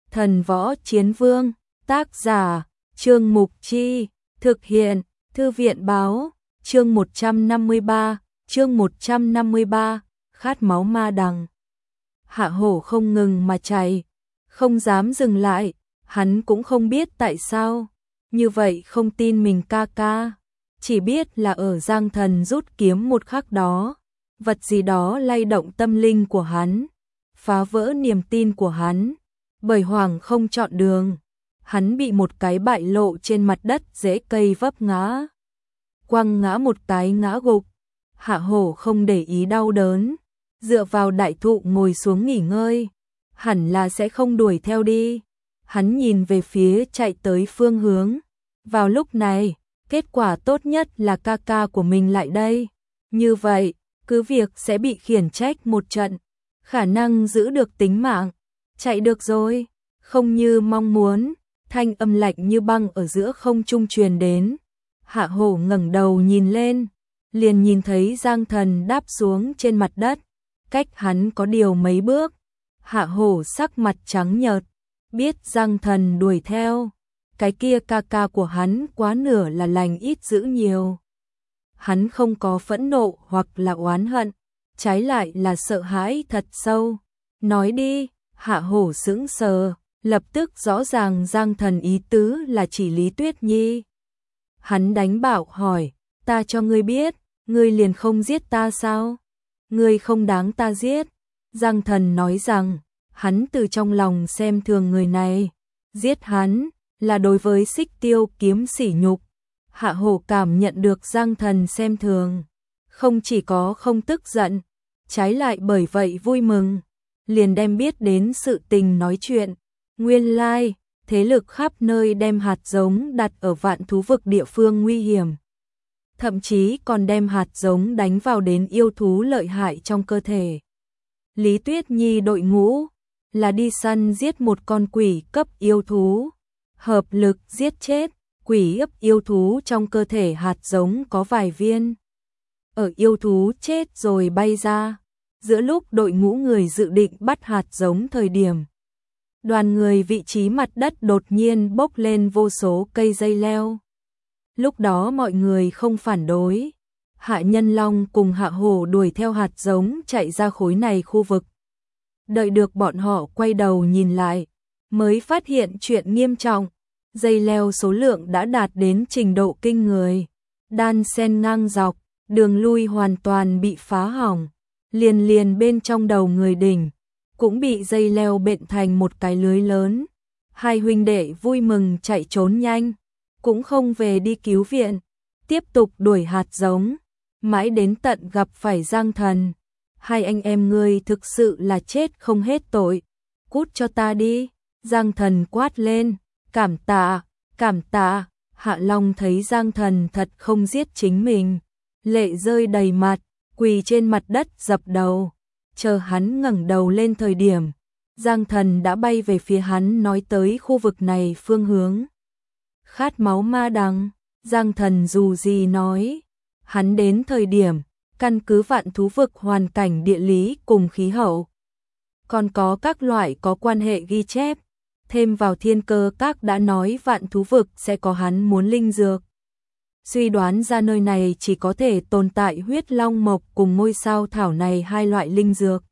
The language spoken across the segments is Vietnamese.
Thần Võ Chiến Vương, tác giả, Trương Mục Chi, thực hiện, Thư viện Báo, chương 153, khát máu ma đằng. Hạ Hổ không ngừng mà chạy, không dám dừng lại, hắn cũng không biết tại sao, như vậy không tin mình ca ca, chỉ biết là ở Giang Thần rút kiếm một khắc đó, vật gì đó lay động tâm linh của hắn, phá vỡ niềm tin của hắn, bởi Hoàng không chọn đường, hắn bị một cái bại lộ trên mặt đất rễ cây vấp ngã, quăng ngã một cái ngã gục. Hạ Hổ không để ý đau đớn, dựa vào đại thụ ngồi xuống nghỉ ngơi, hẳn là sẽ không đuổi theo đi. Hắn nhìn về phía chạy tới phương hướng. Vào lúc này, kết quả tốt nhất là ca ca của mình lại đây. Như vậy, cứ việc sẽ bị khiển trách một trận, khả năng giữ được tính mạng. Chạy được rồi, không như mong muốn, thanh âm lạnh như băng ở giữa không trung truyền đến. Hạ Hổ ngẩng đầu nhìn lên, liền nhìn thấy Giang Thần đáp xuống trên mặt đất, cách hắn có điều mấy bước. Hạ Hổ sắc mặt trắng nhợt, biết Giang Thần đuổi theo, cái kia ca ca của hắn quá nửa là lành ít dữ nhiều. Hắn không có phẫn nộ hoặc là oán hận, trái lại là sợ hãi thật sâu. Nói đi, Hạ Hổ sững sờ, lập tức rõ ràng Giang Thần ý tứ là chỉ Lý Tuyết Nhi. Hắn đánh bảo hỏi, ta cho ngươi biết, ngươi liền không giết ta sao? Ngươi không đáng ta giết. Giang Thần nói rằng, hắn từ trong lòng xem thường người này, giết hắn là đối với Xích Tiêu kiếm sỉ nhục. Hạ Hổ cảm nhận được Giang Thần xem thường, không chỉ có không tức giận, trái lại bởi vậy vui mừng, liền đem biết đến sự tình nói chuyện. Nguyên lai, thế lực khắp nơi đem hạt giống đặt ở Vạn Thú Vực địa phương nguy hiểm, thậm chí còn đem hạt giống đánh vào đến yêu thú lợi hại trong cơ thể. Lý Tuyết Nhi đội ngũ là đi săn giết một con quỷ cấp yêu thú, hợp lực giết chết quỷ ấp yêu thú trong cơ thể hạt giống có vài viên. Ở yêu thú chết rồi bay ra, giữa lúc đội ngũ người dự định bắt hạt giống thời điểm, đoàn người vị trí mặt đất đột nhiên bốc lên vô số cây dây leo. Lúc đó mọi người không phản đối, Hạ Nhân Long cùng Hạ Hổ đuổi theo hạt giống chạy ra khối này khu vực. Đợi được bọn họ quay đầu nhìn lại, mới phát hiện chuyện nghiêm trọng, dây leo số lượng đã đạt đến trình độ kinh người, đan xen ngang dọc, đường lui hoàn toàn bị phá hỏng, liền bên trong đầu người đỉnh cũng bị dây leo bện thành một cái lưới lớn. Hai huynh đệ vui mừng chạy trốn nhanh, cũng không về đi cứu viện, tiếp tục đuổi hạt giống, mãi đến tận gặp phải Giang Thần. Hai anh em ngươi thực sự là chết không hết tội, cút cho ta đi. Giang Thần quát lên, cảm tạ, cảm tạ. Hạ Long thấy Giang Thần thật không giết chính mình, lệ rơi đầy mặt, quỳ trên mặt đất dập đầu. Chờ hắn ngẩng đầu lên thời điểm, Giang Thần đã bay về phía hắn nói tới khu vực này phương hướng. Khát máu ma đằng, Giang Thần dù gì nói, hắn đến thời điểm, căn cứ Vạn Thú Vực hoàn cảnh địa lý cùng khí hậu, còn có các loại có quan hệ ghi chép, thêm vào Thiên Cơ Các đã nói Vạn Thú Vực sẽ có hắn muốn linh dược. Suy đoán ra nơi này chỉ có thể tồn tại huyết long mộc cùng ngôi sao thảo này hai loại linh dược.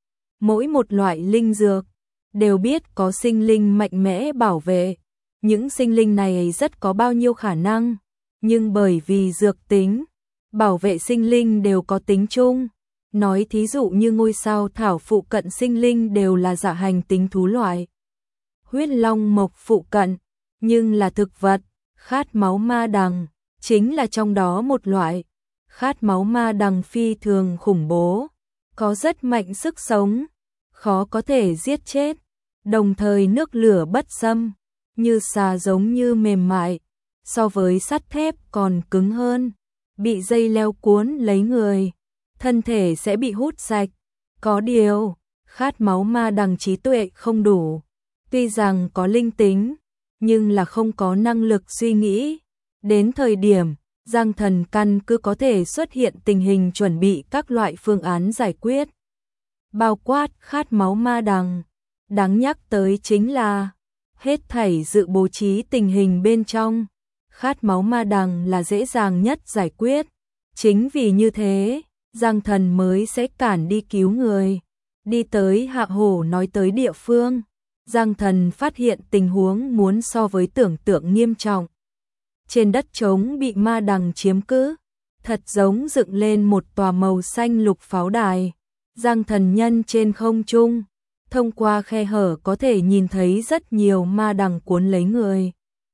Mỗi một loại linh dược đều biết có sinh linh mạnh mẽ bảo vệ. Những sinh linh này rất có bao nhiêu khả năng, nhưng bởi vì dược tính, bảo vệ sinh linh đều có tính chung. Nói thí dụ như ngôi sao thảo phụ cận sinh linh đều là dạ hành tính thú loại. Huyết long mộc phụ cận, nhưng là thực vật. Khát máu ma đằng chính là trong đó một loại. Khát máu ma đằng phi thường khủng bố, có rất mạnh sức sống, khó có thể giết chết, đồng thời nước lửa bất xâm, như xà giống như mềm mại, so với sắt thép còn cứng hơn, bị dây leo cuốn lấy người, thân thể sẽ bị hút sạch. Có điều, khát máu ma đằng trí tuệ không đủ, tuy rằng có linh tính, nhưng là không có năng lực suy nghĩ. Đến thời điểm, Giang Thần căn cứ có thể xuất hiện tình hình chuẩn bị các loại phương án giải quyết. Bao quát khát máu ma đằng. Đáng nhắc tới chính là hết thảy dự bố trí tình hình bên trong. Khát máu ma đằng là dễ dàng nhất giải quyết. Chính vì như thế, Giang Thần mới sẽ cản đi cứu người. Đi tới Hạ Hổ nói tới địa phương. Giang Thần phát hiện tình huống muốn so với tưởng tượng nghiêm trọng. Trên đất trống bị ma đằng chiếm cứ, thật giống dựng lên một tòa màu xanh lục pháo đài. Giang Thần nhân trên không trung, thông qua khe hở có thể nhìn thấy rất nhiều ma đằng cuốn lấy người.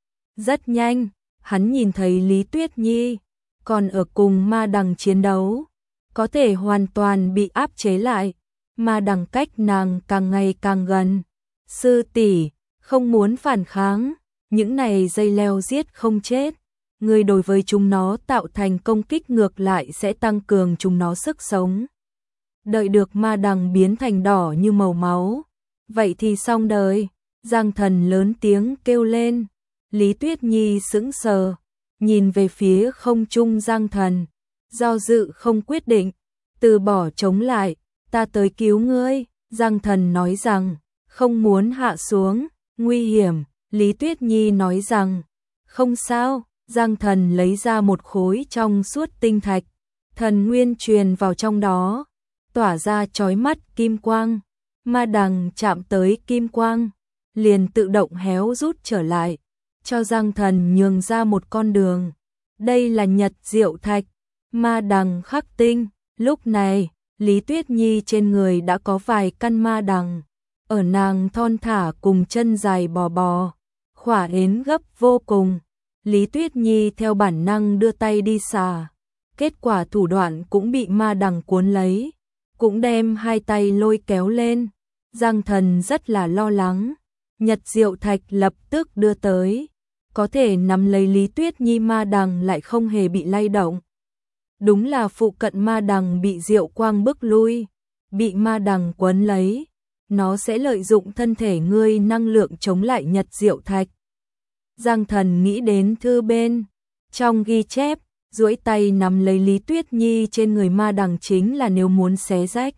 Rất nhanh, hắn nhìn thấy Lý Tuyết Nhi, còn ở cùng ma đằng chiến đấu, có thể hoàn toàn bị áp chế lại. Ma đằng cách nàng càng ngày càng gần. Sư tỷ, không muốn phản kháng, những này dây leo giết không chết. Người đối với chúng nó tạo thành công kích ngược lại sẽ tăng cường chúng nó sức sống. Đợi được ma đằng biến thành đỏ như màu máu, vậy thì xong đời. Giang Thần lớn tiếng kêu lên. Lý Tuyết Nhi sững sờ, nhìn về phía không trung Giang Thần, do dự không quyết định, từ bỏ chống lại. Ta tới cứu ngươi. Giang Thần nói rằng, không muốn hạ xuống, nguy hiểm. Lý Tuyết Nhi nói rằng, không sao. Giang Thần lấy ra một khối trong suốt tinh thạch, thần nguyên truyền vào trong đó, tỏa ra chói mắt kim quang. Ma đằng chạm tới kim quang, liền tự động héo rút trở lại, cho Giang Thần nhường ra một con đường. Đây là Nhật Diệu Thạch, ma đằng khắc tinh. Lúc này, Lý Tuyết Nhi trên người đã có vài căn ma đằng, ở nàng thon thả cùng chân dài bò bò, khỏa đến gấp vô cùng. Lý Tuyết Nhi theo bản năng đưa tay đi xà, kết quả thủ đoạn cũng bị ma đằng cuốn lấy, cũng đem hai tay lôi kéo lên. Giang Thần rất là lo lắng. Nhật Diệu Thạch lập tức đưa tới, có thể nắm lấy Lý Tuyết Nhi, ma đằng lại không hề bị lay động. Đúng là phụ cận ma đằng bị diệu quang bức lui, bị ma đằng quấn lấy, nó sẽ lợi dụng thân thể ngươi năng lượng chống lại Nhật Diệu Thạch. Giang Thần nghĩ đến thư bên trong ghi chép, duỗi tay nắm lấy Lý Tuyết Nhi trên người ma đằng chính là nếu muốn xé rách.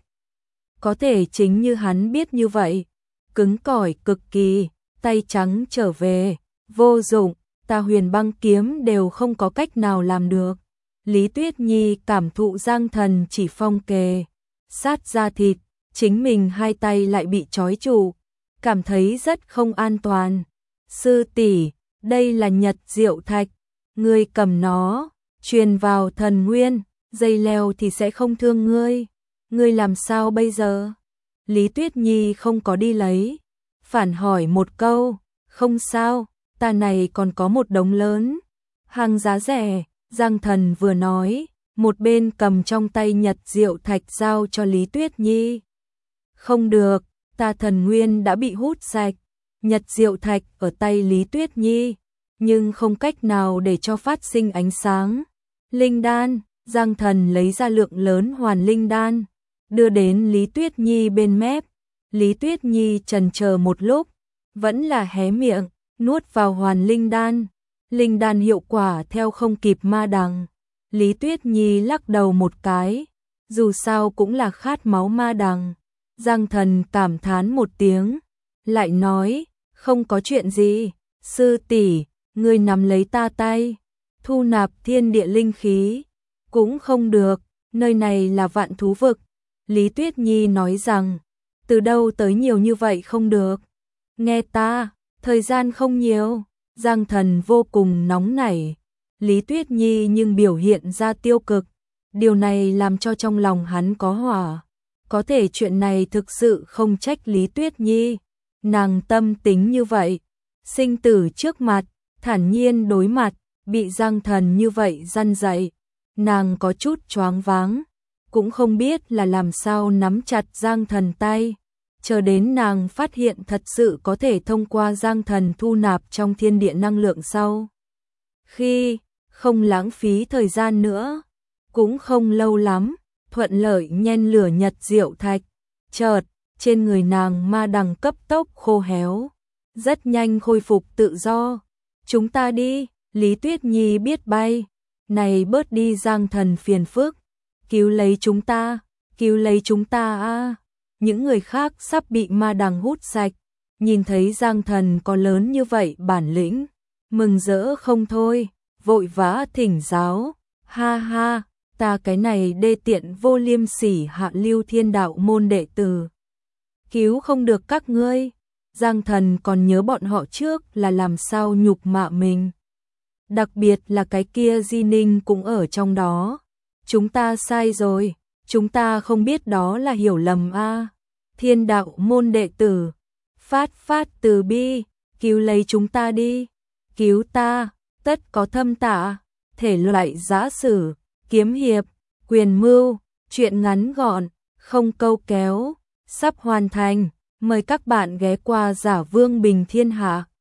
Có thể chính như hắn biết như vậy, cứng cỏi cực kỳ, tay trắng trở về, vô dụng, ta Huyền Băng kiếm đều không có cách nào làm được. Lý Tuyết Nhi cảm thụ Giang Thần chỉ phong kề sát da thịt, chính mình hai tay lại bị trói trụ, cảm thấy rất không an toàn. Sư tỷ, đây là Nhật Diệu Thạch, ngươi cầm nó, truyền vào thần nguyên, dây leo thì sẽ không thương ngươi. Ngươi làm sao bây giờ? Lý Tuyết Nhi không có đi lấy, phản hỏi một câu. Không sao, ta này còn có một đống lớn, hàng giá rẻ. Giang Thần vừa nói, một bên cầm trong tay Nhật Diệu Thạch giao cho Lý Tuyết Nhi. Không được, ta thần nguyên đã bị hút sạch. Nhật Diệu Thạch ở tay Lý Tuyết Nhi, nhưng không cách nào để cho phát sinh ánh sáng. Linh đan, Giang Thần lấy ra lượng lớn hoàn linh đan, đưa đến Lý Tuyết Nhi bên mép. Lý Tuyết Nhi chần chờ một lúc, vẫn là hé miệng, nuốt vào hoàn linh đan. Linh đan hiệu quả theo không kịp ma đằng. Lý Tuyết Nhi lắc đầu một cái, dù sao cũng là khát máu ma đằng. Giang Thần cảm thán một tiếng, lại nói, không có chuyện gì, sư tỷ, ngươi nắm lấy ta tay, thu nạp thiên địa linh khí, cũng không được, nơi này là vạn thú vực. Lý Tuyết Nhi nói rằng, từ đâu tới nhiều như vậy không được, nghe ta, thời gian không nhiều. Giang Thần vô cùng nóng nảy, Lý Tuyết Nhi nhưng biểu hiện ra tiêu cực, điều này làm cho trong lòng hắn có hỏa. Có thể chuyện này thực sự không trách Lý Tuyết Nhi, nàng tâm tính như vậy, sinh tử trước mặt, thản nhiên đối mặt, bị Giang Thần như vậy răn dạy, nàng có chút choáng váng, cũng không biết là làm sao nắm chặt Giang Thần tay. Chờ đến nàng phát hiện thật sự có thể thông qua Giang Thần thu nạp trong thiên địa năng lượng sau. Khi không lãng phí thời gian nữa, cũng không lâu lắm, thuận lợi nhen lửa Nhật Diệu Thạch. Chợt, trên người nàng ma đằng cấp tốc khô héo, rất nhanh khôi phục tự do. Chúng ta đi, Lý Tuyết Nhi biết bay, này bớt đi Giang Thần phiền phức, cứu lấy chúng ta a. Những người khác sắp bị ma đằng hút sạch, nhìn thấy Giang Thần có lớn như vậy bản lĩnh, mừng rỡ không thôi, vội vã thỉnh giáo, ha ha, ta cái này đê tiện vô liêm sỉ hạ lưu thiên đạo môn đệ tử. Cứu không được các ngươi, Giang Thần còn nhớ bọn họ trước là làm sao nhục mạ mình. Đặc biệt là cái kia Di Ninh cũng ở trong đó. Chúng ta sai rồi, chúng ta không biết đó là hiểu lầm a. Thiên đạo môn đệ tử, phát từ bi, cứu lấy chúng ta đi, cứu ta, tất có thâm tạ, thể loại giã sử, kiếm hiệp, quyền mưu, truyện ngắn gọn, không câu kéo, sắp hoàn thành, mời các bạn ghé qua Giả Vương Bình Thiên Hạ.